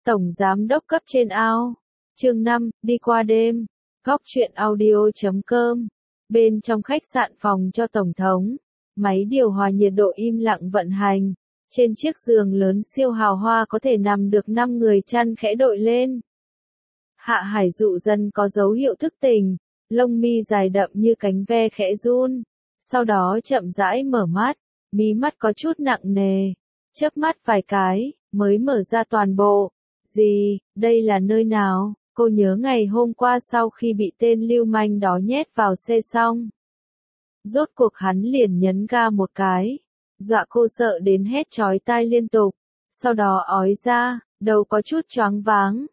Tổng Giám đốc cấp trên ao. Chương 5, đi qua đêm. Góc truyện audio.com. Bên trong khách sạn phòng cho Tổng thống, máy điều hòa nhiệt độ im lặng vận hành. Trên chiếc giường lớn siêu hào hoa có thể nằm được 5 người, chăn khẽ đội lên. Hạ Hải Dụ Dân có dấu hiệu thức tỉnh, lông mi dài đậm như cánh ve khẽ run. Sau đó chậm rãi mở mắt, mí mắt có chút nặng nề. Chớp mắt vài cái, mới mở ra toàn bộ. Gì, đây là nơi nào? Cô nhớ ngày hôm qua sau khi bị tên lưu manh đó nhét vào xe xong. Rốt cuộc hắn liền nhấn ga một cái, dọa cô sợ đến hét chói tai liên tục. Sau đó ói ra, đầu có chút choáng váng.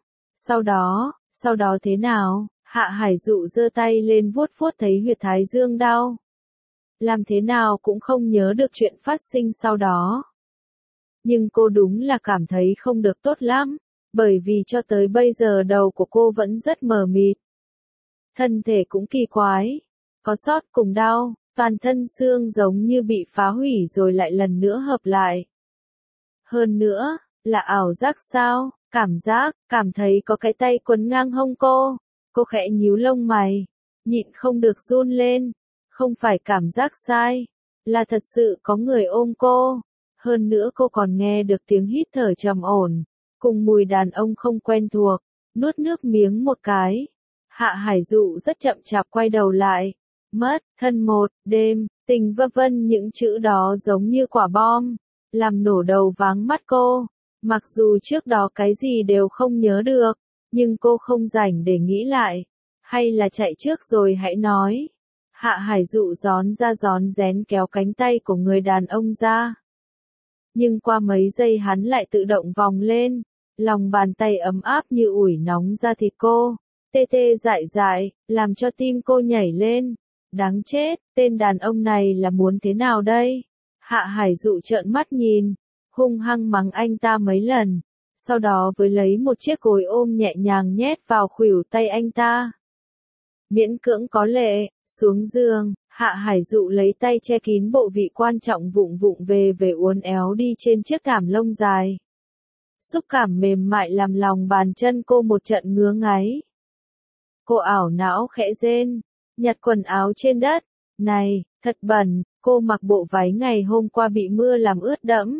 Sau đó thế nào? Hạ Hải Dụ giơ tay lên vuốt vuốt thấy huyệt thái dương đau. Làm thế nào cũng không nhớ được chuyện phát sinh sau đó. Nhưng cô đúng là cảm thấy không được tốt lắm, bởi vì cho tới bây giờ đầu của cô vẫn rất mờ mịt. Thân thể cũng kỳ quái, có sót cùng đau, toàn thân xương giống như bị phá hủy rồi lại lần nữa hợp lại. Hơn nữa, là ảo giác sao? Cảm thấy có cái tay quấn ngang hông cô. Cô khẽ nhíu lông mày, nhịn không được run lên. Không phải cảm giác sai, là thật sự có người ôm cô. Hơn nữa cô còn nghe được tiếng hít thở trầm ổn, cùng mùi đàn ông không quen thuộc. Nuốt nước miếng một cái, Hạ Hải Dụ rất chậm chạp quay đầu lại. Mất thân một đêm, tình vơ vân, những chữ đó giống như quả bom, làm nổ đầu váng mắt cô. Mặc dù trước đó cái gì đều không nhớ được, nhưng cô không rảnh để nghĩ lại. Hay là chạy trước rồi hãy nói. Hạ Hải Dụ rón rén kéo cánh tay của người đàn ông ra. Nhưng qua mấy giây hắn lại tự động vòng lên, lòng bàn tay ấm áp như ủi nóng da thịt cô, tê tê dại dại, làm cho tim cô nhảy lên. Đáng chết, tên đàn ông này là muốn thế nào đây? Hạ Hải Dụ trợn mắt nhìn, hung hăng mắng anh ta mấy lần, sau đó với lấy một chiếc gối ôm nhẹ nhàng nhét vào khuỷu tay anh ta. Miễn cưỡng có lệ, xuống giường, Hạ Hải Dụ lấy tay che kín bộ vị quan trọng, vụng về uốn éo đi trên chiếc thảm lông dài. Xúc cảm mềm mại làm lòng bàn chân cô một trận ngứa ngáy. Cô ảo não khẽ rên, nhặt quần áo trên đất. Này, thật bẩn, cô mặc bộ váy ngày hôm qua bị mưa làm ướt đẫm.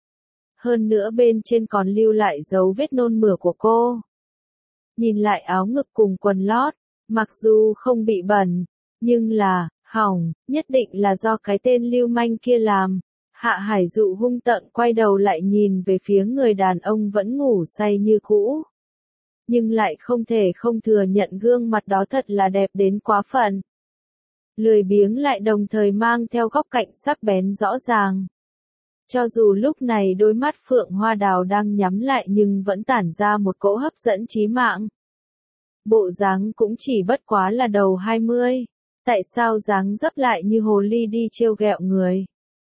Hơn nữa bên trên còn lưu lại dấu vết nôn mửa của cô. Nhìn lại áo ngực cùng quần lót, mặc dù không bị bẩn, nhưng là, hỏng, nhất định là do cái tên lưu manh kia làm. Hạ Hải Dụ hung tợn quay đầu lại nhìn về phía người đàn ông vẫn ngủ say như cũ. Nhưng lại không thể không thừa nhận gương mặt đó thật là đẹp đến quá phận. Lười biếng lại đồng thời mang theo góc cạnh sắc bén rõ ràng. Cho dù lúc này đôi mắt Phượng Hoa Đào đang nhắm lại nhưng vẫn tản ra một cỗ hấp dẫn chí mạng. Bộ dáng cũng chỉ bất quá là đầu 20. Tại sao dáng dấp lại như hồ ly đi trêu ghẹo người?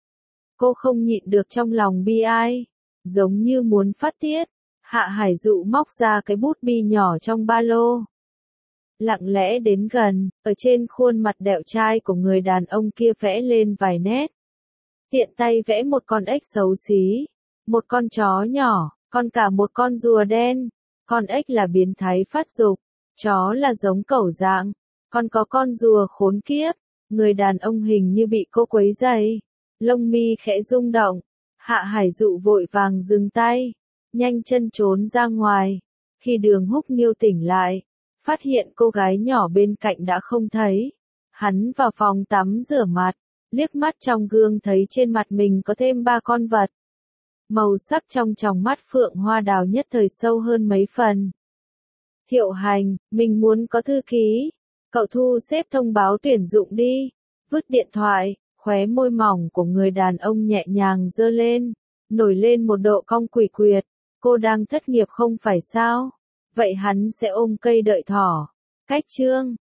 Cô không nhịn được trong lòng bi ai, giống như muốn phát tiết. Hạ Hải Dụ móc ra cái bút bi nhỏ trong ba lô. Lặng lẽ đến gần, ở trên khuôn mặt đẹo trai của người đàn ông kia vẽ lên vài nét. Tiện tay vẽ một con ếch xấu xí, một con chó nhỏ, còn cả một con rùa đen. Con ếch là biến thái phát dục, chó là giống cẩu dạng, còn có con rùa khốn kiếp. Người đàn ông hình như bị cô quấy rầy, lông mi khẽ rung động. Hạ Hải Dụ vội vàng dừng tay, nhanh chân trốn ra ngoài. Khi Đường Húc Nghiêu tỉnh lại, phát hiện cô gái nhỏ bên cạnh đã không thấy. Hắn vào phòng tắm rửa mặt, liếc mắt trong gương thấy trên mặt mình có thêm 3 con vật. Màu sắc trong tròng mắt Phượng Hoa Đào nhất thời sâu hơn mấy phần. Thiệu Hành, mình muốn có thư ký. Cậu thu xếp thông báo tuyển dụng đi. Vứt điện thoại, khóe môi mỏng của người đàn ông nhẹ nhàng giơ lên, nổi lên một độ cong quỷ quyệt. Cô đang thất nghiệp không phải sao? Vậy hắn sẽ ôm cây đợi thỏ. Cách chương